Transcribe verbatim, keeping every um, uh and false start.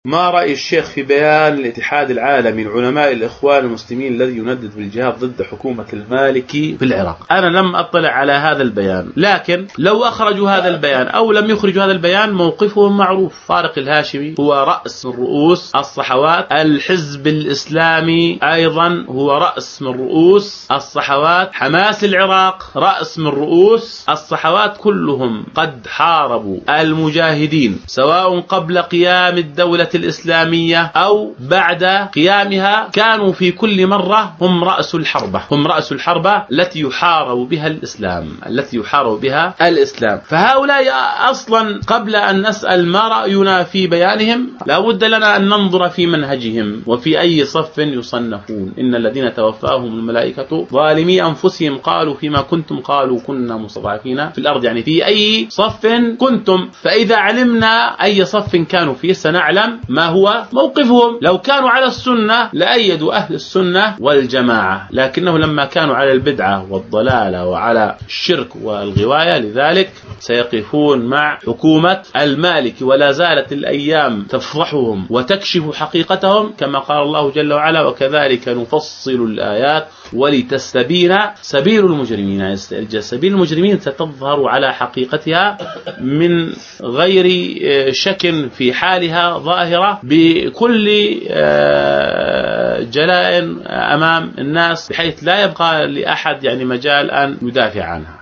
ما رأي الشيخ في بيان الاتحاد العالمي لعلماء الإخوان المسلمين الذي يندد بالجهاد ضد حكومة المالكي في العراق؟ أنا لم أطلع على هذا البيان، لكن لو أخرجوا هذا البيان أو لم يخرجوا هذا البيان موقفهم معروف. طارق الهاشمي هو رأس من رؤوس الصحوات، الحزب الإسلامي أيضا هو رأس من رؤوس الصحوات، حماس العراق رأس من رؤوس الصحوات، كلهم قد حاربوا المجاهدين سواء قبل قيام الدولة الإسلامية أو بعد قيامها، كانوا في كل مرة هم رأس الحربة، هم رأس الحربة التي يحارب بها الإسلام، التي يحارب بها الإسلام. فهؤلاء أصلا قبل أن نسأل ما رأينا في بيانهم لا بد لنا أن ننظر في منهجهم وفي أي صف يصنفون. إن الذين توفاهم الملائكة ظالمي أنفسهم قالوا فيما كنتم قالوا كنا مستضعفين في الأرض، يعني في أي صف كنتم. فإذا علمنا أي صف كانوا فيه سنعلم ما هو موقفهم. لو كانوا على السنة لأيدوا أهل السنة والجماعة، لكنه لما كانوا على البدعة والضلالة وعلى الشرك والغواية لذلك سيقفون مع حكومة المالك. ولا زالت الأيام تفضحهم وتكشف حقيقتهم كما قال الله جل وعلا: وكذلك نفصل الآيات ولتستبين سبيل المجرمين. سبيل المجرمين ستظهر على حقيقتها من غير شك في حالها ظاهرة بكل جلاء أمام الناس، بحيث لا يبقى لأحد يعني مجال أن يدافع عنها.